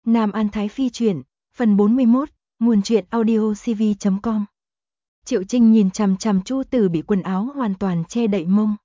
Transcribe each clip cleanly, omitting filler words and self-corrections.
Nam An Thái Phi truyện, phần 41, nguồn truyện audio cv.com. Triệu Trinh nhìn chằm chằm Chu Tử bị quần áo hoàn toàn che đậy mông.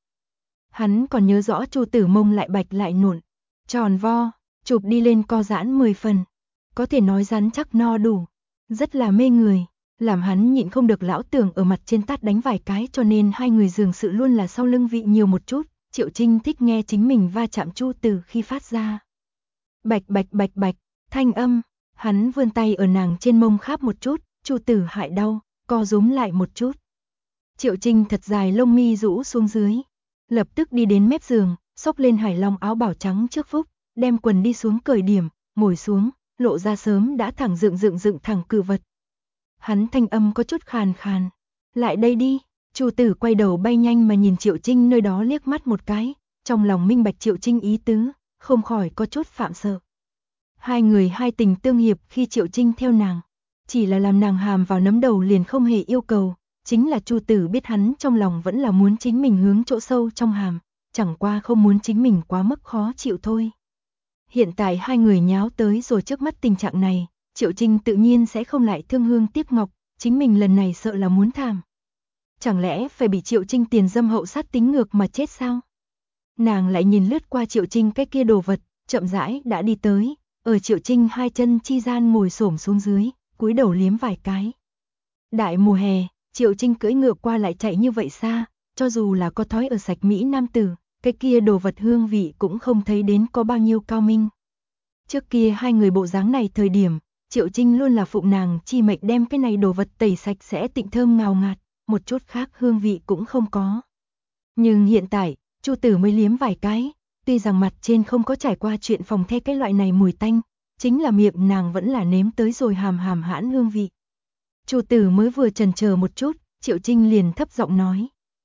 Hắn còn nhớ rõ Chu Tử mông lại bạch lại nụn, tròn vo, chụp đi lên co giãn 10 phần. Có thể nói rắn chắc no đủ, rất là mê người, làm hắn nhịn không được lão tưởng ở mặt trên tát đánh vài cái, cho nên hai người dường sự luôn là sau lưng vị nhiều một chút. Triệu Trinh thích nghe chính mình va chạm Chu Tử khi phát ra bạch bạch bạch bạch thanh âm. Hắn vươn tay ở nàng trên mông kháp một chút, Chu Tử hại đau, co rúm lại một chút. Triệu Trinh thật dài lông mi rũ xuống dưới, lập tức đi đến mép giường, xốc lên hải long áo bảo trắng trước phúc, đem quần đi xuống cởi điểm, ngồi xuống, lộ ra sớm đã thẳng dựng thẳng cự vật. Hắn thanh âm có chút khàn khàn, lại đây đi. Chu Tử quay đầu bay nhanh mà nhìn Triệu Trinh nơi đó liếc mắt một cái, trong lòng minh bạch Triệu Trinh ý tứ, không khỏi có chút phạm sợ. Hai người hai tình tương hiệp khi Triệu Trinh theo nàng, chỉ là làm nàng hàm vào nấm đầu liền không hề yêu cầu, chính là Chu Tử biết hắn trong lòng vẫn là muốn chính mình hướng chỗ sâu trong hàm, chẳng qua không muốn chính mình quá mức khó chịu thôi. Hiện tại hai người nháo tới rồi trước mắt tình trạng này, Triệu Trinh tự nhiên sẽ không lại thương hương tiếc ngọc, chính mình lần này sợ là muốn thảm. Chẳng lẽ phải bị Triệu Trinh tiền dâm hậu sát tính ngược mà chết sao? Nàng lại nhìn lướt qua Triệu Trinh cái kia đồ vật, chậm rãi đã đi tới, ở Triệu Trinh hai chân chi gian ngồi xổm xuống dưới, cúi đầu liếm vài cái. Đại mùa hè, Triệu Trinh cưỡi ngựa qua lại chạy như vậy xa, cho dù là có thói ở sạch Mỹ nam tử, cái kia đồ vật hương vị cũng không thấy đến có bao nhiêu cao minh. Trước kia hai người bộ dáng này thời điểm, Triệu Trinh luôn là phụng nàng chi mệnh đem cái này đồ vật tẩy sạch sẽ tịnh thơm ngào ngạt, một chút khác hương vị cũng không có. Nhưng hiện tại, Chu Tử mới liếm vài cái, tuy rằng mặt trên không có trải qua chuyện phòng the cái loại này mùi tanh, chính là miệng nàng vẫn là nếm tới rồi hàm hãn hương vị. Chu Tử mới vừa chần chờ một chút, Triệu Trinh liền thấp giọng nói.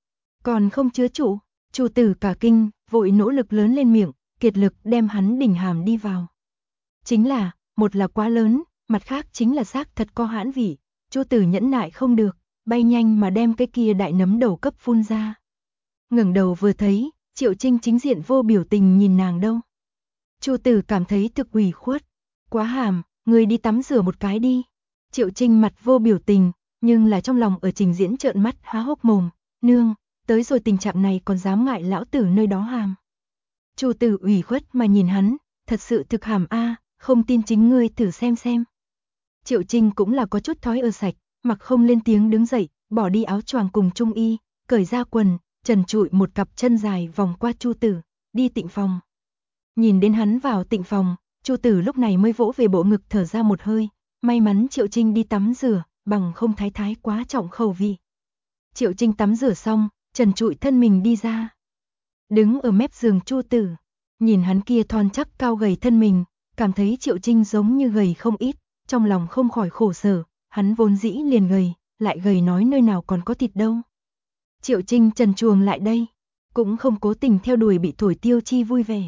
Còn không chứa chủ. Chu Tử cả kinh, vội nỗ lực lớn lên miệng, kiệt lực đem hắn đỉnh hàm đi vào. Chính là, một là quá lớn, mặt khác chính là xác thật có hãn vị, Chu Tử nhẫn nại không được, bay nhanh mà đem cái kia đại nấm đầu cấp phun ra. Ngẩng đầu vừa thấy, Triệu Trinh chính diện vô biểu tình nhìn nàng đâu. Chu Tử cảm thấy thực ủy khuất, quá hàm, người đi tắm rửa một cái đi. Triệu Trinh mặt vô biểu tình, nhưng là trong lòng ở trình diễn trợn mắt há hốc mồm, nương, tới rồi tình trạng này còn dám ngại lão tử nơi đó hàm. Chu Tử ủy khuất mà nhìn hắn, thật sự thực hàm a, không tin chính ngươi thử xem. Triệu Trinh cũng là có chút thói ở sạch, mặc không lên tiếng đứng dậy, bỏ đi áo choàng cùng trung y, cởi ra quần, trần trụi một cặp chân dài vòng qua Chu Tử, đi tịnh phòng. Nhìn đến hắn vào tịnh phòng, Chu Tử lúc này mới vỗ về bộ ngực thở ra một hơi, may mắn Triệu Trinh đi tắm rửa, bằng không thái quá trọng khẩu vị. Triệu Trinh tắm rửa xong, trần trụi thân mình đi ra. Đứng ở mép giường Chu Tử, nhìn hắn kia thon chắc cao gầy thân mình, cảm thấy Triệu Trinh giống như gầy không ít, trong lòng không khỏi khổ sở, hắn vốn dĩ liền gầy, lại gầy nói nơi nào còn có thịt đâu. Triệu Trinh trần truồng lại đây, cũng không cố tình theo đuổi bị thổi tiêu chi vui vẻ.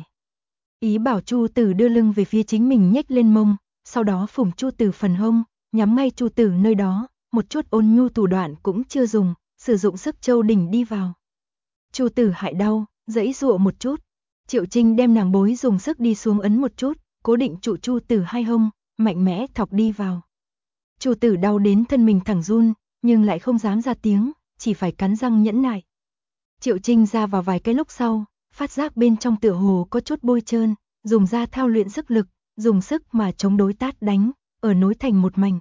Ý bảo Chu Tử đưa lưng về phía chính mình nhếch lên mông, sau đó phủng Chu Tử phần hông, nhắm ngay Chu Tử nơi đó, một chút ôn nhu thủ đoạn cũng chưa dùng, sử dụng sức châu đỉnh đi vào. Chu Tử hại đau, giãy giụa một chút, Triệu Trinh đem nàng bối dùng sức đi xuống ấn một chút, cố định trụ Chu Tử hai hông, mạnh mẽ thọc đi vào. Chu Tử đau đến thân mình thẳng run, nhưng lại không dám ra tiếng, chỉ phải cắn răng nhẫn nại. Triệu Trinh ra vào vài cái lúc sau, phát giác bên trong tựa hồ có chút bôi trơn, dùng ra thao luyện sức lực, dùng sức mà chống đối tát đánh, ở nối thành một mảnh.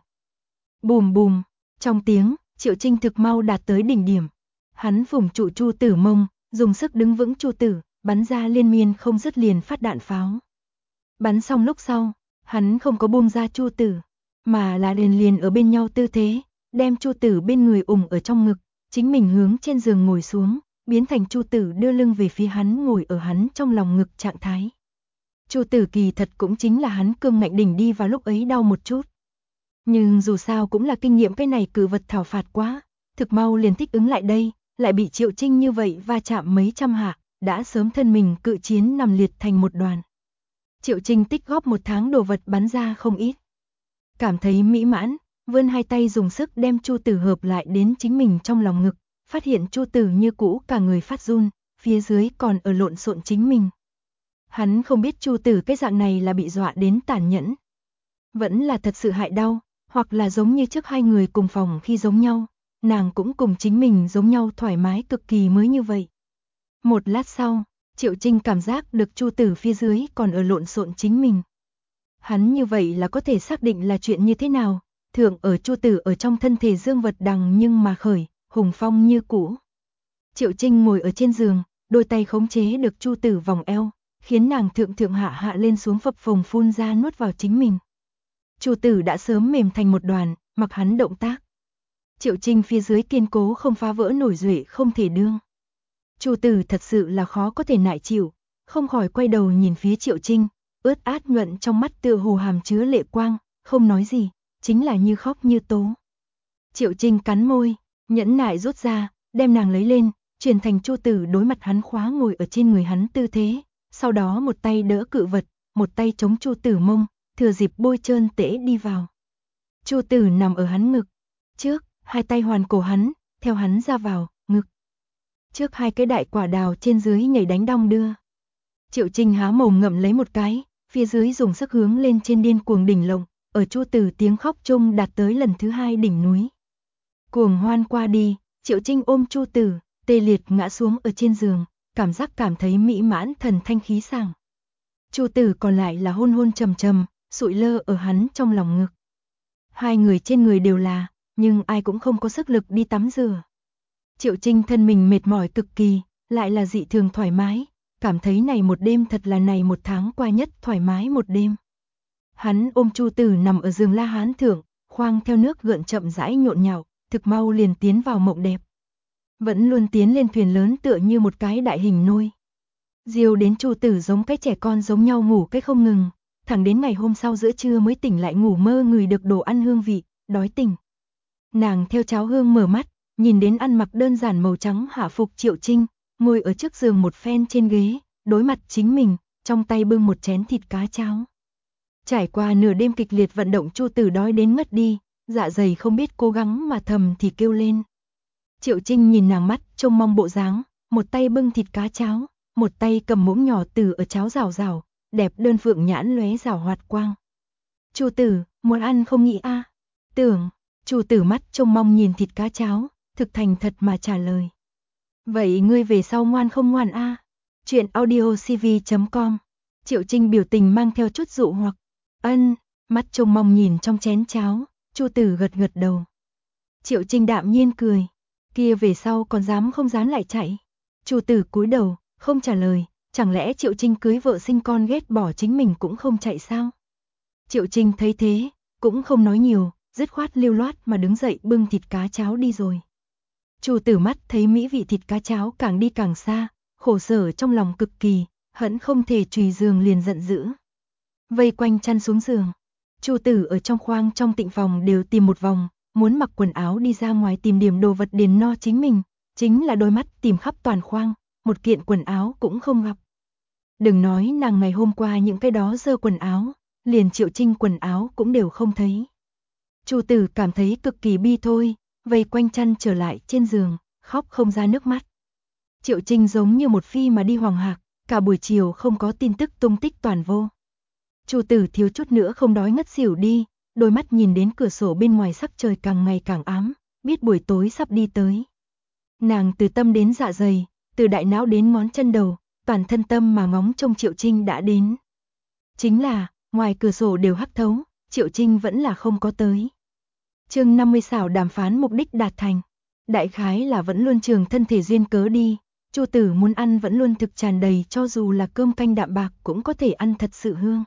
Bùm bùm, trong tiếng, Triệu Trinh thực mau đạt tới đỉnh điểm. Hắn vùng trụ Chu Tử mông, dùng sức đứng vững Chu Tử, bắn ra liên miên không dứt liền phát đạn pháo. Bắn xong lúc sau, hắn không có buông ra Chu Tử, mà là liền ở bên nhau tư thế, đem Chu Tử bên người ủng ở trong ngực, chính mình hướng trên giường ngồi xuống, biến thành Chu Tử đưa lưng về phía hắn ngồi ở hắn trong lòng ngực trạng thái. Chu Tử kỳ thật cũng chính là hắn cương ngạnh đỉnh đi vào lúc ấy đau một chút. Nhưng dù sao cũng là kinh nghiệm cái này cử vật thảo phạt quá, thực mau liền thích ứng lại đây, lại bị Triệu Trinh như vậy va chạm mấy trăm hạ, đã sớm thân mình cự chiến nằm liệt thành một đoàn. Triệu Trinh tích góp một tháng đồ vật bắn ra không ít. Cảm thấy mỹ mãn, vươn hai tay dùng sức đem Chu Tử hợp lại đến chính mình trong lòng ngực, phát hiện Chu Tử như cũ cả người phát run, phía dưới còn ở lộn xộn chính mình. Hắn không biết Chu Tử cái dạng này là bị dọa đến tàn nhẫn. Vẫn là thật sự hại đau, hoặc là giống như trước hai người cùng phòng khi giống nhau, nàng cũng cùng chính mình giống nhau thoải mái cực kỳ mới như vậy. Một lát sau, Triệu Trinh cảm giác được Chu Tử phía dưới còn ở lộn xộn chính mình. Hắn như vậy là có thể xác định là chuyện như thế nào, thượng ở Chu Tử ở trong thân thể dương vật đằng nhưng mà khởi, hùng phong như cũ. Triệu Trinh ngồi ở trên giường, đôi tay khống chế được Chu Tử vòng eo, khiến nàng thượng hạ hạ lên xuống phập phồng phun ra nuốt vào chính mình. Chu Tử đã sớm mềm thành một đoàn, mặc hắn động tác. Triệu Trinh phía dưới kiên cố không phá vỡ nổi duệ không thể đương. Chu Tử thật sự là khó có thể nại chịu, không khỏi quay đầu nhìn phía Triệu Trinh, ướt át nhuận trong mắt tựa hồ hàm chứa lệ quang, không nói gì, chính là như khóc như tố. Triệu Trinh cắn môi, nhẫn nại rút ra, đem nàng lấy lên, chuyển thành Chu Tử đối mặt hắn khóa ngồi ở trên người hắn tư thế, sau đó một tay đỡ cự vật, một tay chống Chu Tử mông, thừa dịp bôi trơn tễ đi vào. Chu Tử nằm ở hắn ngực, trước, hai tay hoàn cổ hắn, theo hắn ra vào, ngực. Trước hai cái đại quả đào trên dưới nhảy đánh đong đưa. Triệu Trinh há mồm ngậm lấy một cái, phía dưới dùng sức hướng lên trên điên cuồng đỉnh lộng, ở Chu Tử tiếng khóc chung đạt tới lần thứ hai đỉnh núi. Cuồng hoan qua đi, Triệu Trinh ôm Chu Tử, tê liệt ngã xuống ở trên giường, cảm thấy mỹ mãn thần thanh khí sảng. Chu Tử còn lại là hôn hôn trầm trầm, sụi lơ ở hắn trong lòng ngực. Hai người trên người đều là, nhưng ai cũng không có sức lực đi tắm rửa. Triệu Trinh thân mình mệt mỏi cực kỳ, lại là dị thường thoải mái, cảm thấy này một đêm thật là này một tháng qua nhất thoải mái một đêm. Hắn ôm Chu Tử nằm ở giường la hán thượng, khoang theo nước gợn chậm rãi nhộn nhạo, thực mau liền tiến vào mộng đẹp. Vẫn luôn tiến lên thuyền lớn tựa như một cái đại hình nôi. Diều đến Chu Tử giống cái trẻ con giống nhau ngủ cái không ngừng, thẳng đến ngày hôm sau giữa trưa mới tỉnh lại ngủ mơ ngửi được đồ ăn hương vị, đói tỉnh. Nàng theo cháo hương mở mắt, nhìn đến ăn mặc đơn giản màu trắng hạ phục Triệu Trinh, ngồi ở trước giường một phen trên ghế, đối mặt chính mình, trong tay bưng một chén thịt cá cháo. Trải qua nửa đêm kịch liệt vận động Chu Tử đói đến ngất đi, dạ dày không biết cố gắng mà thầm thì kêu lên. Triệu Trinh nhìn nàng mắt, trông mong bộ dáng, một tay bưng thịt cá cháo, một tay cầm muỗng nhỏ từ ở cháo rào rào, đẹp đơn phượng nhãn lóe rào hoạt quang. Chu Tử, muốn ăn không nghĩ a? Tưởng, Chu Tử mắt trông mong nhìn thịt cá cháo, thực thành thật mà trả lời. Vậy ngươi về sau ngoan không ngoan a? Chuyện audiocv.com. Triệu Trinh biểu tình mang theo chút dụ hoặc. Ân, mắt trông mong nhìn trong chén cháo, Chu Tử gật gật đầu. Triệu Trinh đạm nhiên cười, kia về sau còn dám không dám lại chạy. Chu Tử cúi đầu, không trả lời, chẳng lẽ Triệu Trinh cưới vợ sinh con ghét bỏ chính mình cũng không chạy sao? Triệu Trinh thấy thế, cũng không nói nhiều, dứt khoát lưu loát mà đứng dậy bưng thịt cá cháo đi rồi. Chu Tử mắt thấy mỹ vị thịt cá cháo càng đi càng xa, khổ sở trong lòng cực kỳ, hận không thể chùy giường liền giận dữ. Vây quanh chăn xuống giường, Chu Tử ở trong khoang trong tịnh phòng đều tìm một vòng, muốn mặc quần áo đi ra ngoài tìm điểm đồ vật điền no chính mình, chính là đôi mắt tìm khắp toàn khoang, một kiện quần áo cũng không gặp. Đừng nói nàng ngày hôm qua những cái đó dơ quần áo, liền Triệu Trinh quần áo cũng đều không thấy. Chu Tử cảm thấy cực kỳ bi thôi, vây quanh chăn trở lại trên giường, khóc không ra nước mắt. Triệu Trinh giống như một phi mà đi hoàng hạc, cả buổi chiều không có tin tức tung tích toàn vô. Chu Tử thiếu chút nữa không đói ngất xỉu đi, đôi mắt nhìn đến cửa sổ bên ngoài sắc trời càng ngày càng ám, biết buổi tối sắp đi tới. Nàng từ tâm đến dạ dày, từ đại não đến ngón chân đầu, toàn thân tâm mà ngóng trông Triệu Trinh đã đến. Chính là, ngoài cửa sổ đều hắc thấu, Triệu Trinh vẫn là không có tới. Chương 50 xảo đàm phán mục đích đạt thành. Đại khái là vẫn luôn trường thân thể duyên cớ đi, Chu Tử muốn ăn vẫn luôn thực tràn đầy, cho dù là cơm canh đạm bạc cũng có thể ăn thật sự hương.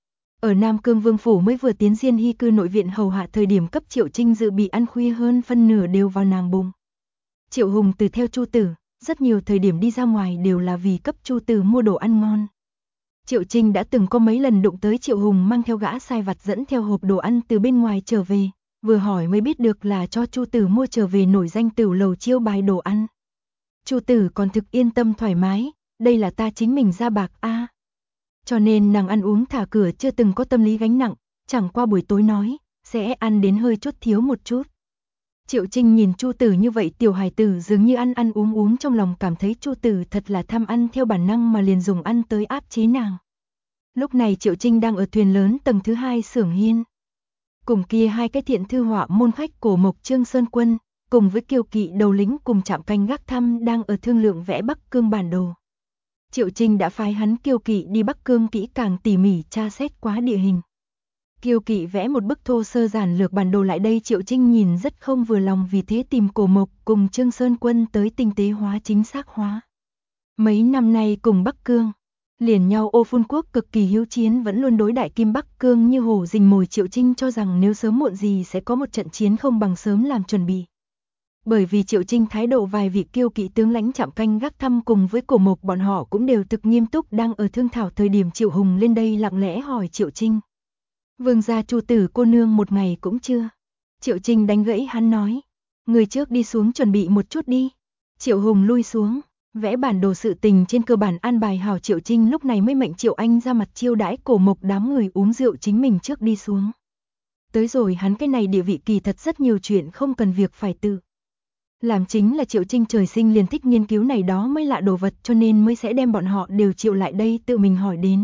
Ở Nam Cương Vương phủ mới vừa tiến Diên Hy cư nội viện hầu hạ thời điểm cấp Triệu Trinh dự bị ăn khuya hơn phân nửa đều vào nàng bụng. Triệu Hùng từ theo Chu Tử, rất nhiều thời điểm đi ra ngoài đều là vì cấp Chu Tử mua đồ ăn ngon. Triệu Trinh đã từng có mấy lần đụng tới Triệu Hùng mang theo gã sai vặt dẫn theo hộp đồ ăn từ bên ngoài trở về, vừa hỏi mới biết được là cho Chu Tử mua trở về nổi danh tửu lầu chiêu bài đồ ăn. Chu Tử còn thực yên tâm thoải mái, đây là ta chính mình ra bạc a. Cho nên nàng ăn uống thả cửa chưa từng có tâm lý gánh nặng, chẳng qua buổi tối nói, sẽ ăn đến hơi chút thiếu một chút. Triệu Trinh nhìn Chu Tử như vậy tiểu hài tử dường như ăn uống trong lòng cảm thấy Chu Tử thật là tham ăn theo bản năng mà liền dùng ăn tới áp chế nàng. Lúc này Triệu Trinh đang ở thuyền lớn tầng thứ 2 xưởng hiên, cùng kia hai cái thiện thư họa môn khách Cổ Mộc Trương Sơn Quân, cùng với Kiều Kỵ đầu lính cùng trạm canh gác thăm đang ở thương lượng vẽ Bắc Cương bản đồ. Triệu Trinh đã phái hắn Kiều Kỵ đi Bắc Cương kỹ càng tỉ mỉ tra xét quá địa hình. Kiều Kỵ vẽ một bức thô sơ giản lược bản đồ lại đây, Triệu Trinh nhìn rất không vừa lòng, vì thế tìm Cổ Mộc cùng Trương Sơn Quân tới tinh tế hóa chính xác hóa. Mấy năm nay cùng Bắc Cương liền nhau Ô Phun Quốc cực kỳ hiếu chiến, vẫn luôn đối đại Kim Bắc Cương như hổ rình mồi. Triệu Trinh cho rằng nếu sớm muộn gì sẽ có một trận chiến, không bằng sớm làm chuẩn bị. Bởi vì Triệu Trinh thái độ, vài vị Kiều Kỵ tướng lãnh trạm canh gác thăm cùng với Cổ Mộc bọn họ cũng đều thực nghiêm túc. Đang ở thương thảo thời điểm, Triệu Hùng lên đây lặng lẽ hỏi Triệu Trinh: "Vương gia Chu tử cô nương một ngày cũng chưa?" Triệu Trinh đánh gãy hắn nói: "Người trước đi xuống chuẩn bị một chút đi." Triệu Hùng lui xuống, vẽ bản đồ sự tình trên cơ bản an bài hảo, Triệu Trinh lúc này mới mệnh Triệu Anh ra mặt chiêu đãi Cổ Mộc đám người uống rượu, chính mình trước đi xuống. Tới rồi hắn cái này địa vị kỳ thật rất nhiều chuyện không cần việc phải tự làm, chính là Triệu Trinh trời sinh liền thích nghiên cứu này đó mới lạ đồ vật, cho nên mới sẽ đem bọn họ đều triệu lại đây tự mình hỏi đến.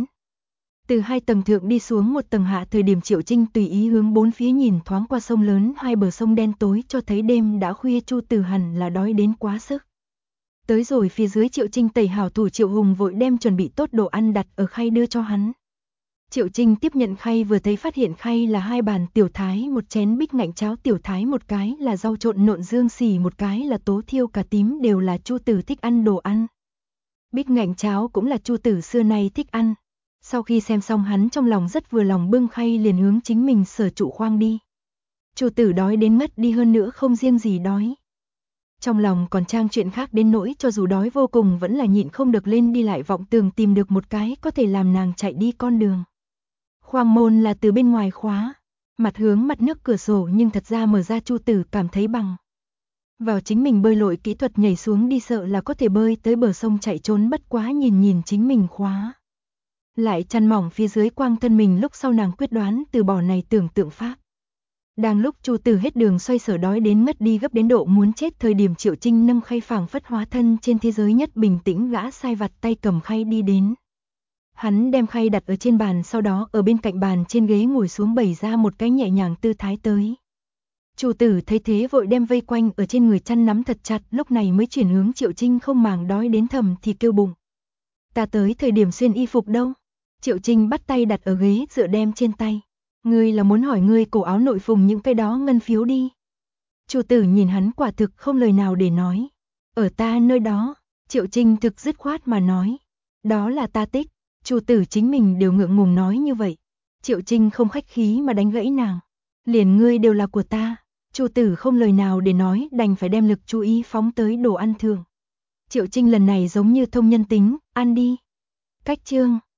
Từ 2 tầng thượng đi xuống 1 tầng hạ thời điểm, Triệu Trinh tùy ý hướng bốn phía nhìn thoáng qua sông lớn, hai bờ sông đen tối cho thấy đêm đã khuya, Chu Tử hẳn là đói đến quá sức. Tới rồi phía dưới, Triệu Trinh tẩy hảo thủ, Triệu Hùng vội đem chuẩn bị tốt đồ ăn đặt ở khay đưa cho hắn. Triệu Trinh tiếp nhận khay, vừa thấy phát hiện khay là 2 bàn tiểu thái, 1 chén bích ngạnh cháo tiểu thái, 1 cái là rau trộn nộn dương xỉ, 1 cái là tố thiêu cà tím, đều là Chu Tử thích ăn đồ ăn. Bích ngạnh cháo cũng là Chu Tử xưa nay thích ăn. Sau khi xem xong, hắn trong lòng rất vừa lòng, bưng khay liền hướng chính mình sở trụ khoang đi. Chu Tử đói đến ngất đi, hơn nữa không riêng gì đói, trong lòng còn trang chuyện khác, đến nỗi cho dù đói vô cùng vẫn là nhịn không được lên đi lại vọng tường tìm được một cái có thể làm nàng chạy đi con đường. Khoang môn là từ bên ngoài khóa, mặt hướng mặt nước cửa sổ, nhưng thật ra mở ra, Chu Tử cảm thấy bằng vào chính mình bơi lội kỹ thuật nhảy xuống đi sợ là có thể bơi tới bờ sông chạy trốn, bất quá nhìn chính mình khóa lại chăn mỏng phía dưới quang thân mình, lúc sau nàng quyết đoán từ bỏ này tưởng tượng pháp. Đang lúc Chu Tử hết đường xoay sở, đói đến mất đi, gấp đến độ muốn chết thời điểm, Triệu Trinh nâng khay phảng phất hóa thân trên thế giới nhất bình tĩnh gã sai vặt, tay cầm khay đi đến. Hắn đem khay đặt ở trên bàn, sau đó ở bên cạnh bàn trên ghế ngồi xuống, bày ra một cái nhẹ nhàng tư thái tới. Chu Tử thấy thế vội đem vây quanh ở trên người chăn nắm thật chặt, lúc này mới chuyển hướng Triệu Trinh, không màng đói đến thầm thì kêu bụng: "Ta tới thời điểm xuyên y phục đâu?" Triệu Trinh bắt tay đặt ở ghế dựa đem trên tay: "Ngươi là muốn hỏi ngươi cổ áo nội phùng những cái đó ngân phiếu đi?" Chu Tử nhìn hắn quả thực không lời nào để nói. "Ở ta nơi đó." Triệu Trinh thực dứt khoát mà nói: "Đó là ta tích." Chu Tử chính mình đều ngượng ngùng nói như vậy. Triệu Trinh không khách khí mà đánh gãy nàng: "Liền ngươi đều là của ta." Chu Tử không lời nào để nói, đành phải đem lực chú ý phóng tới đồ ăn thượng. Triệu Trinh lần này giống như thông nhân tính: "Ăn đi." Cách chương